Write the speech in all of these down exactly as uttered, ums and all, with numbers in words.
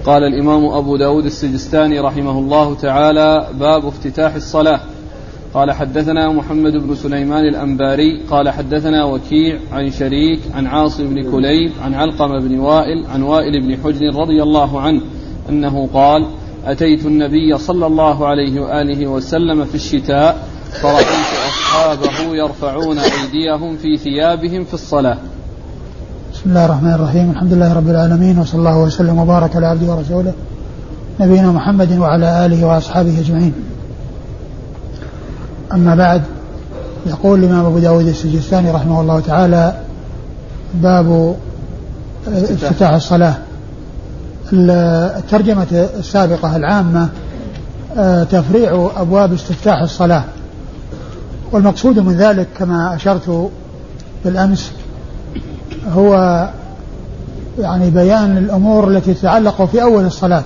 قال الإمام أبو داود السجستاني رحمه الله تعالى: باب افتتاح الصلاة. قال حدثنا محمد بن سليمان الأنباري قال حدثنا وكيع عن شريك عن عاصم بن كليب عن علقمة بن وائل عن وائل بن حجر رضي الله عنه أنه قال: أتيت النبي صلى الله عليه وآله وسلم في الشتاء فرأيت أصحابه يرفعون أيديهم في ثيابهم في الصلاة. بسم الله الرحمن الرحيم. الحمد لله رب العالمين، وصلى الله وسلم وبارك على عبده ورسوله نبينا محمد وعلى آله وأصحابه أجمعين. أما بعد، يقول الإمام أبو داود السجستاني رحمه الله تعالى: باب افتتاح الصلاة. الترجمة السابقة العامة تفريع أبواب استفتاح الصلاة، والمقصود من ذلك كما أشرت بالأمس هو يعني بيان الأمور التي تتعلق في أول الصلاة،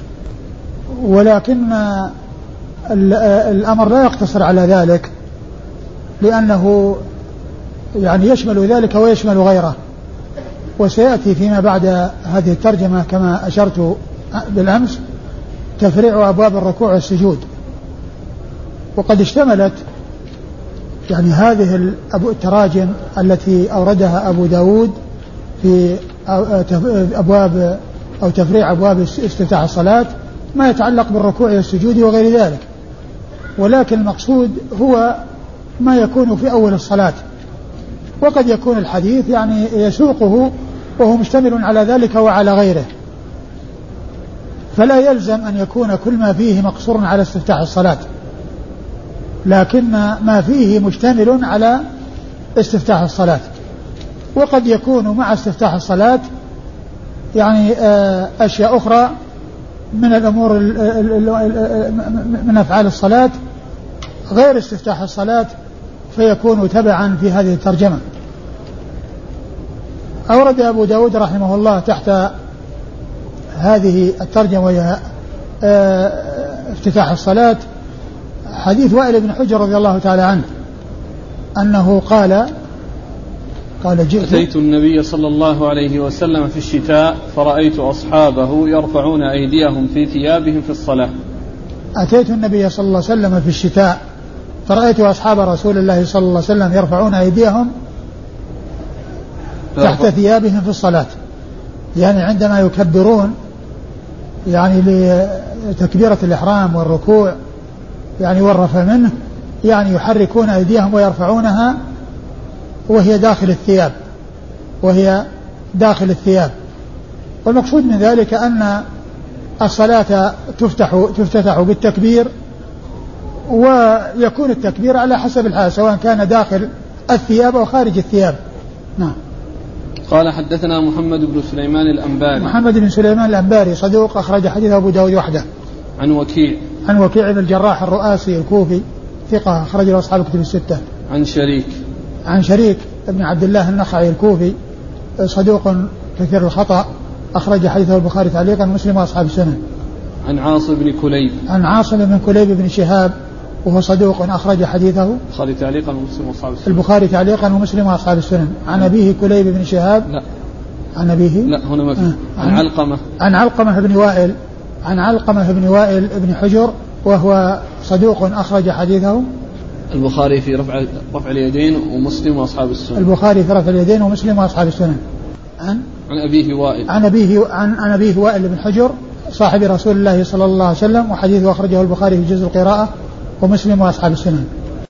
ولكن الأمر لا يقتصر على ذلك، لأنه يعني يشمل ذلك ويشمل غيره، وسيأتي فيما بعد هذه الترجمة كما أشرت بالأمس تفريع أبواب الركوع والسجود. وقد اشتملت يعني هذه التراجم التي أوردها أبو داود في أبواب أو تفريع أبواب استفتاح الصلاة ما يتعلق بالركوع والسجود وغير ذلك، ولكن المقصود هو ما يكون في أول الصلاة، وقد يكون الحديث يعني يسوقه وهو مشتمل على ذلك وعلى غيره، فلا يلزم أن يكون كل ما فيه مقصور على استفتاح الصلاة، لكن ما فيه مشتمل على استفتاح الصلاة. وقد يكون مع استفتاح الصلاة يعني أشياء أخرى من الأمور من أفعال الصلاة غير استفتاح الصلاة، فيكون تبعا في هذه الترجمة. أورد أبو داود رحمه الله تحت هذه الترجمة وهي افتتاح الصلاة حديث وائل بن حجر رضي الله تعالى عنه أنه قال قال جئت أتيت النبي صلى الله عليه وسلم في الشتاء فرأيت أصحابه يرفعون أيديهم في ثيابهم في الصلاة. أتيت النبي صلى الله عليه وسلم في الشتاء فرأيت أصحاب رسول الله صلى الله عليه وسلم يرفعون أيديهم تحت ثيابهم في الصلاة، يعني عندما يكبرون يعني لتكبيرة الإحرام والركوع يعني والرفع منه، يعني يحركون أيديهم ويرفعونها وهي داخل الثياب وهي داخل الثياب والمقصود من ذلك أن الصلاة تفتح تفتتح بالتكبير، ويكون التكبير على حسب الحال سواء كان داخل الثياب أو خارج الثياب. نعم. قال حدثنا محمد بن سليمان الأنباري. محمد بن سليمان الأنباري صدوق أخرج حديث أبو داود وحده. عن وكيع. عن وكيع بن الجراح الرؤاسي الكوفي ثقة أخرج له أصحاب الكتب الستة. عن شريك. عن شريك بن عبد الله النخعي الكوفي صدوق كثير الخطأ أخرج حديثه البخاري تعليقا ومسلم وأصحاب السنن. عن عاصم بن كليب. عن عاصم بن كليب بن شهاب وهو صدوق أخرج حديثه البخاري تعليقا ومسلم وأصحاب السنن. البخاري تعليقا ومسلم وأصحاب السنن. عن أبيه كليب بن شهاب. لا. عن أبيه. لا هنا ما في. آه. عن, عن علقمة. عن علقمة بن وائل. عن علقمة بن وائل بن حجر وهو صدوق أخرج حديثه البخاري في رفع رفع اليدين ومسلم وأصحاب السنن. البخاري في رفع اليدين ومسلم وأصحاب السنن. عن عن أبيه وائل. عن أبيه عن عن أبيه وائل بن حجر صاحب رسول الله صلى الله عليه وسلم، وحديثه أخرجه البخاري في جزء القراءة ومسلم وأصحاب السنن.